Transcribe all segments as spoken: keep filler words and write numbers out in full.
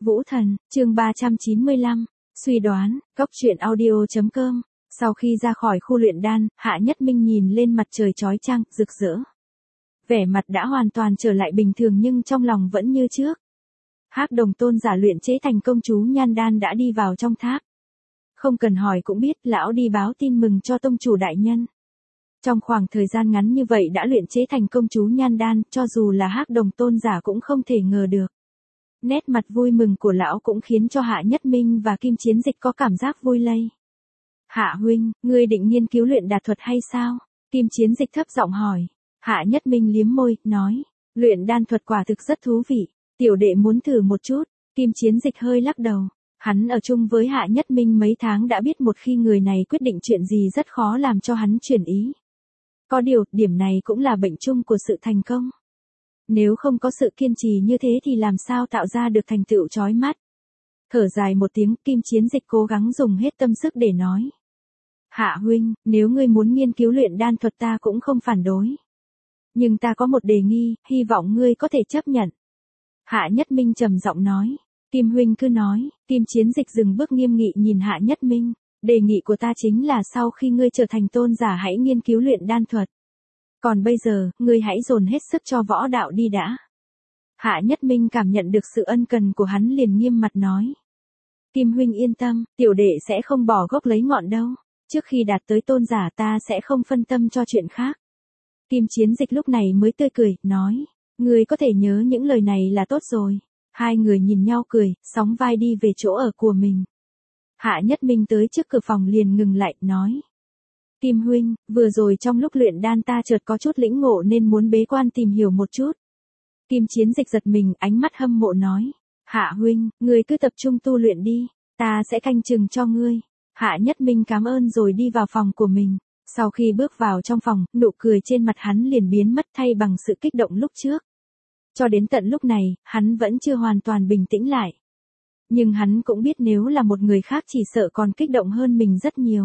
Vũ Thần, chương ba trăm chín mươi lăm, suy đoán, góc truyện audio chấm com. Sau khi ra khỏi khu luyện đan, Hạ Nhất Minh nhìn lên mặt trời chói chang, rực rỡ. Vẻ mặt đã hoàn toàn trở lại bình thường nhưng trong lòng vẫn như trước. Hắc Đồng tôn giả luyện chế thành công chú nhan đan đã đi vào trong tháp. Không cần hỏi cũng biết, lão đi báo tin mừng cho tông chủ đại nhân. Trong khoảng thời gian ngắn như vậy đã luyện chế thành công chú nhan đan, cho dù là Hắc Đồng tôn giả cũng không thể ngờ được. Nét mặt vui mừng của lão cũng khiến cho Hạ Nhất Minh và Kim Chiến Dịch có cảm giác vui lây. Hạ huynh, ngươi định nghiên cứu luyện đạt thuật hay sao? Kim Chiến Dịch thấp giọng hỏi. Hạ Nhất Minh liếm môi, nói, luyện đan thuật quả thực rất thú vị, tiểu đệ muốn thử một chút. Kim Chiến Dịch hơi lắc đầu. Hắn ở chung với Hạ Nhất Minh mấy tháng đã biết một khi người này quyết định chuyện gì rất khó làm cho hắn chuyển ý. Có điều, điểm này cũng là bệnh chung của sự thành công. Nếu không có sự kiên trì như thế thì làm sao tạo ra được thành tựu chói mắt. Thở dài một tiếng, Kim Chiến Dịch cố gắng dùng hết tâm sức để nói. Hạ huynh, nếu ngươi muốn nghiên cứu luyện đan thuật ta cũng không phản đối. Nhưng ta có một đề nghi, hy vọng ngươi có thể chấp nhận. Hạ Nhất Minh trầm giọng nói. Kim huynh cứ nói. Kim Chiến Dịch dừng bước nghiêm nghị nhìn Hạ Nhất Minh. Đề nghị của ta chính là sau khi ngươi trở thành tôn giả hãy nghiên cứu luyện đan thuật. Còn bây giờ, ngươi hãy dồn hết sức cho võ đạo đi đã. Hạ Nhất Minh cảm nhận được sự ân cần của hắn liền nghiêm mặt nói. Kim huynh yên tâm, tiểu đệ sẽ không bỏ gốc lấy ngọn đâu. Trước khi đạt tới tôn giả ta sẽ không phân tâm cho chuyện khác. Kim Chiến Dịch lúc này mới tươi cười, nói. Ngươi có thể nhớ những lời này là tốt rồi. Hai người nhìn nhau cười, sóng vai đi về chỗ ở của mình. Hạ Nhất Minh tới trước cửa phòng liền ngừng lại, nói. Kim huynh, vừa rồi trong lúc luyện đan ta chợt có chút lĩnh ngộ nên muốn bế quan tìm hiểu một chút. Kim Chiến Dịch giật mình, ánh mắt hâm mộ nói. Hạ huynh, ngươi cứ tập trung tu luyện đi, ta sẽ canh chừng cho ngươi. Hạ Nhất Minh cảm ơn rồi đi vào phòng của mình. Sau khi bước vào trong phòng, nụ cười trên mặt hắn liền biến mất thay bằng sự kích động lúc trước. Cho đến tận lúc này, hắn vẫn chưa hoàn toàn bình tĩnh lại. Nhưng hắn cũng biết nếu là một người khác chỉ sợ còn kích động hơn mình rất nhiều.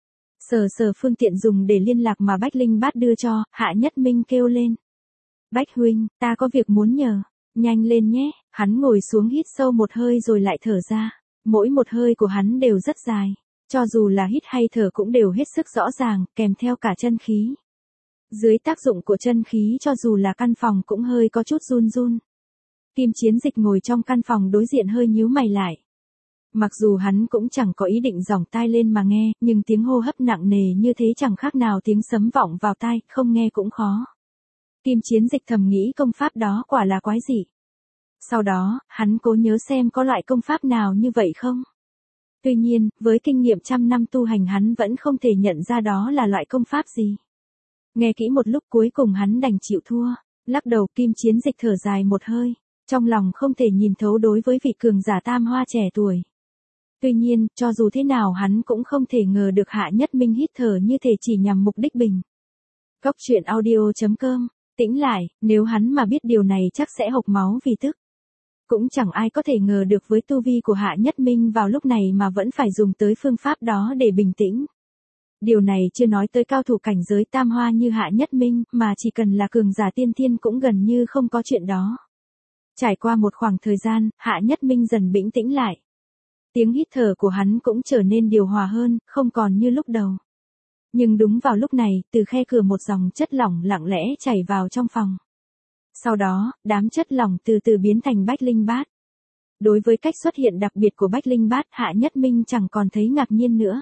Sờ sờ phương tiện dùng để liên lạc mà Bách Linh Bát đưa cho, Hạ Nhất Minh kêu lên. Bách huynh, ta có việc muốn nhờ, nhanh lên nhé. Hắn ngồi xuống hít sâu một hơi rồi lại thở ra. Mỗi một hơi của hắn đều rất dài. Cho dù là hít hay thở cũng đều hết sức rõ ràng, kèm theo cả chân khí. Dưới tác dụng của chân khí cho dù là căn phòng cũng hơi có chút run run. Kim Chiến Dịch ngồi trong căn phòng đối diện hơi nhíu mày lại. Mặc dù hắn cũng chẳng có ý định giỏng tai lên mà nghe, nhưng tiếng hô hấp nặng nề như thế chẳng khác nào tiếng sấm vọng vào tai, không nghe cũng khó. Kim Chiến Dịch thầm nghĩ công pháp đó quả là quái dị. Sau đó, hắn cố nhớ xem có loại công pháp nào như vậy không. Tuy nhiên, với kinh nghiệm trăm năm tu hành hắn vẫn không thể nhận ra đó là loại công pháp gì. Nghe kỹ một lúc cuối cùng hắn đành chịu thua, lắc đầu. Kim Chiến Dịch thở dài một hơi, trong lòng không thể nhìn thấu đối với vị cường giả tam hoa trẻ tuổi. Tuy nhiên, cho dù thế nào hắn cũng không thể ngờ được Hạ Nhất Minh hít thở như thể chỉ nhằm mục đích bình. Góc truyện audio chấm com, tĩnh lại, nếu hắn mà biết điều này chắc sẽ hộc máu vì tức. Cũng chẳng ai có thể ngờ được với tu vi của Hạ Nhất Minh vào lúc này mà vẫn phải dùng tới phương pháp đó để bình tĩnh. Điều này chưa nói tới cao thủ cảnh giới tam hoa như Hạ Nhất Minh, mà chỉ cần là cường giả tiên thiên cũng gần như không có chuyện đó. Trải qua một khoảng thời gian, Hạ Nhất Minh dần bình tĩnh lại. Tiếng hít thở của hắn cũng trở nên điều hòa hơn, không còn như lúc đầu. Nhưng đúng vào lúc này, từ khe cửa một dòng chất lỏng lặng lẽ chảy vào trong phòng. Sau đó, đám chất lỏng từ từ biến thành Bách Linh Bát. Đối với cách xuất hiện đặc biệt của Bách Linh Bát, Hạ Nhất Minh chẳng còn thấy ngạc nhiên nữa.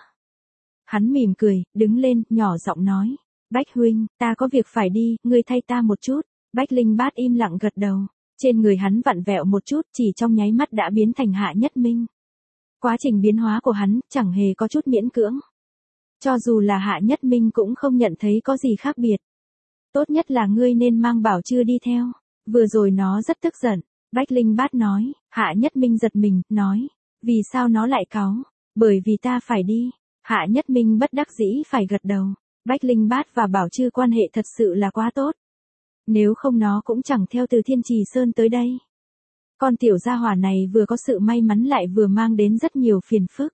Hắn mỉm cười, đứng lên, nhỏ giọng nói. Bách huynh, ta có việc phải đi, ngươi thay ta một chút. Bách Linh Bát im lặng gật đầu. Trên người hắn vặn vẹo một chút, chỉ trong nháy mắt đã biến thành Hạ Nhất Minh. Quá trình biến hóa của hắn, chẳng hề có chút miễn cưỡng. Cho dù là Hạ Nhất Minh cũng không nhận thấy có gì khác biệt. Tốt nhất là ngươi nên mang Bảo Trư đi theo. Vừa rồi nó rất tức giận. Bách Linh Bát nói. Hạ Nhất Minh giật mình, nói. Vì sao nó lại cáu? Bởi vì ta phải đi. Hạ Nhất Minh bất đắc dĩ phải gật đầu. Bách Linh Bát và Bảo Trư quan hệ thật sự là quá tốt. Nếu không nó cũng chẳng theo từ Thiên Trì Sơn tới đây. Con tiểu gia hỏa này vừa có sự may mắn lại vừa mang đến rất nhiều phiền phức.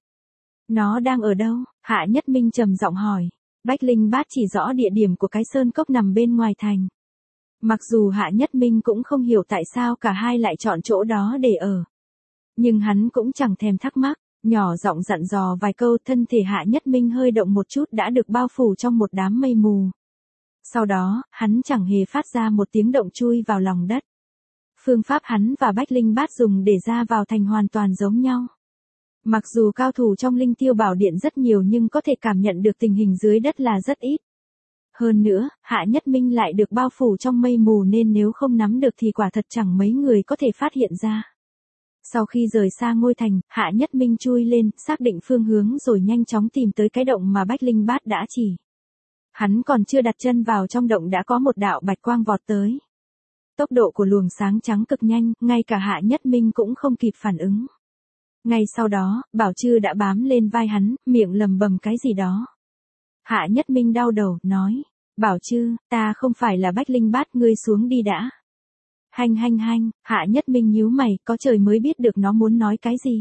Nó đang ở đâu? Hạ Nhất Minh trầm giọng hỏi. Bách Linh Bát chỉ rõ địa điểm của cái sơn cốc nằm bên ngoài thành. Mặc dù Hạ Nhất Minh cũng không hiểu tại sao cả hai lại chọn chỗ đó để ở. Nhưng hắn cũng chẳng thèm thắc mắc, nhỏ giọng dặn dò vài câu, thân thể Hạ Nhất Minh hơi động một chút đã được bao phủ trong một đám mây mù. Sau đó, hắn chẳng hề phát ra một tiếng động chui vào lòng đất. Phương pháp hắn và Bách Linh Bát dùng để ra vào thành hoàn toàn giống nhau. Mặc dù cao thủ trong Linh Tiêu Bảo Điện rất nhiều nhưng có thể cảm nhận được tình hình dưới đất là rất ít. Hơn nữa, Hạ Nhất Minh lại được bao phủ trong mây mù nên nếu không nắm được thì quả thật chẳng mấy người có thể phát hiện ra. Sau khi rời xa ngôi thành, Hạ Nhất Minh chui lên, xác định phương hướng rồi nhanh chóng tìm tới cái động mà Bách Linh Bát đã chỉ. Hắn còn chưa đặt chân vào trong động đã có một đạo bạch quang vọt tới. Tốc độ của luồng sáng trắng cực nhanh, ngay cả Hạ Nhất Minh cũng không kịp phản ứng. Ngay sau đó, Bảo Chư đã bám lên vai hắn, miệng lầm bầm cái gì đó. Hạ Nhất Minh đau đầu, nói, Bảo Chư, ta không phải là Bách Linh Bát, ngươi xuống đi đã. Hanh hanh hanh, Hạ Nhất Minh nhíu mày, có trời mới biết được nó muốn nói cái gì.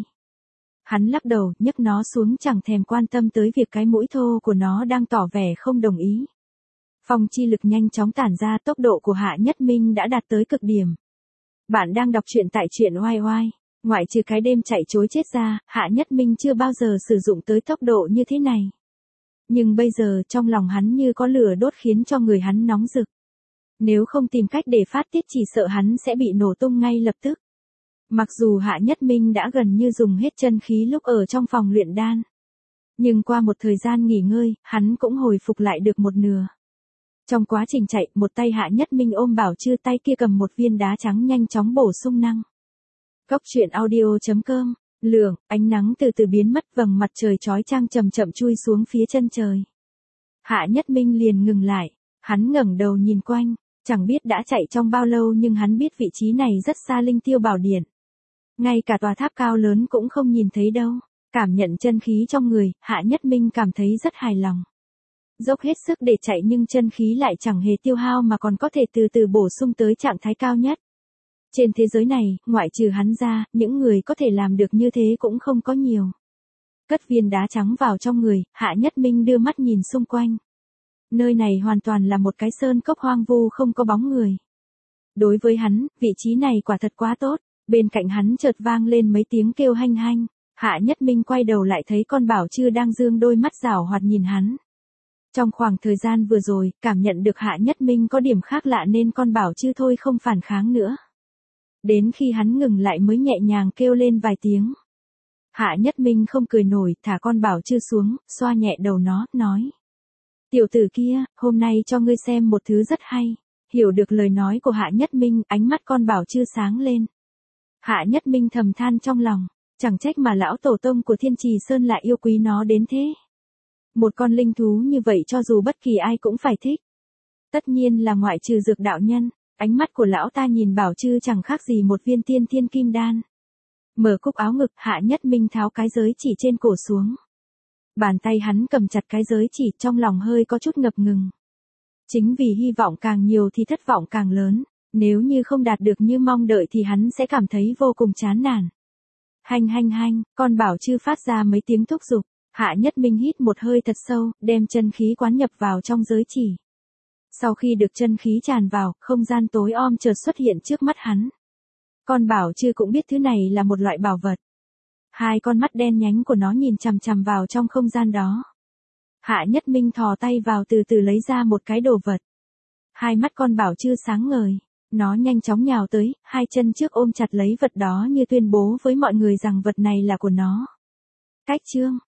Hắn lắc đầu, nhấc nó xuống chẳng thèm quan tâm tới việc cái mũi thô của nó đang tỏ vẻ không đồng ý. Phong chi lực nhanh chóng tản ra, tốc độ của Hạ Nhất Minh đã đạt tới cực điểm. Bạn đang đọc truyện tại truyện oai oai. Ngoại trừ cái đêm chạy trối chết ra, Hạ Nhất Minh chưa bao giờ sử dụng tới tốc độ như thế này. Nhưng bây giờ trong lòng hắn như có lửa đốt khiến cho người hắn nóng rực. Nếu không tìm cách để phát tiết chỉ sợ hắn sẽ bị nổ tung ngay lập tức. Mặc dù Hạ Nhất Minh đã gần như dùng hết chân khí lúc ở trong phòng luyện đan. Nhưng qua một thời gian nghỉ ngơi, hắn cũng hồi phục lại được một nửa. Trong quá trình chạy, một tay Hạ Nhất Minh ôm Bảo Chư, tay kia cầm một viên đá trắng nhanh chóng bổ sung năng. Góc truyện audio chấm com, lượng, ánh nắng từ từ biến mất, vầng mặt trời chói chang chậm chậm chui xuống phía chân trời. Hạ Nhất Minh liền ngừng lại, hắn ngẩng đầu nhìn quanh, chẳng biết đã chạy trong bao lâu nhưng hắn biết vị trí này rất xa Linh Tiêu Bảo Điện. Ngay cả tòa tháp cao lớn cũng không nhìn thấy đâu, cảm nhận chân khí trong người, Hạ Nhất Minh cảm thấy rất hài lòng. Dốc hết sức để chạy nhưng chân khí lại chẳng hề tiêu hao mà còn có thể từ từ bổ sung tới trạng thái cao nhất. Trên thế giới này, ngoại trừ hắn ra, những người có thể làm được như thế cũng không có nhiều. Cất viên đá trắng vào trong người, Hạ Nhất Minh đưa mắt nhìn xung quanh. Nơi này hoàn toàn là một cái sơn cốc hoang vu không có bóng người. Đối với hắn, vị trí này quả thật quá tốt. Bên cạnh hắn chợt vang lên mấy tiếng kêu hanh hanh. Hạ Nhất Minh quay đầu lại thấy con Bảo Chư đang dương đôi mắt giảo hoạt nhìn hắn. Trong khoảng thời gian vừa rồi, cảm nhận được Hạ Nhất Minh có điểm khác lạ nên con Bảo Chư thôi không phản kháng nữa. Đến khi hắn ngừng lại mới nhẹ nhàng kêu lên vài tiếng. Hạ Nhất Minh không cười nổi, thả con Bảo Chư xuống, xoa nhẹ đầu nó, nói. Tiểu tử kia, hôm nay cho ngươi xem một thứ rất hay. Hiểu được lời nói của Hạ Nhất Minh, ánh mắt con Bảo Chư sáng lên. Hạ Nhất Minh thầm than trong lòng, chẳng trách mà lão tổ tông của Thiên Trì Sơn lại yêu quý nó đến thế. Một con linh thú như vậy cho dù bất kỳ ai cũng phải thích. Tất nhiên là ngoại trừ dược đạo nhân, ánh mắt của lão ta nhìn Bảo Chư chẳng khác gì một viên tiên thiên kim đan. Mở cúc áo ngực, Hạ Nhất Minh tháo cái giới chỉ trên cổ xuống. Bàn tay hắn cầm chặt cái giới chỉ, trong lòng hơi có chút ngập ngừng. Chính vì hy vọng càng nhiều thì thất vọng càng lớn, nếu như không đạt được như mong đợi thì hắn sẽ cảm thấy vô cùng chán nản. Hanh hanh hanh, con Bảo Chư phát ra mấy tiếng thúc giục. Hạ Nhất Minh hít một hơi thật sâu, đem chân khí quán nhập vào trong giới chỉ. Sau khi được chân khí tràn vào, không gian tối om chợt xuất hiện trước mắt hắn. Con Bảo Chư cũng biết thứ này là một loại bảo vật. Hai con mắt đen nhánh của nó nhìn chằm chằm vào trong không gian đó. Hạ Nhất Minh thò tay vào từ từ lấy ra một cái đồ vật. Hai mắt con Bảo Chư sáng ngời. Nó nhanh chóng nhào tới, hai chân trước ôm chặt lấy vật đó như tuyên bố với mọi người rằng vật này là của nó. Cách chương,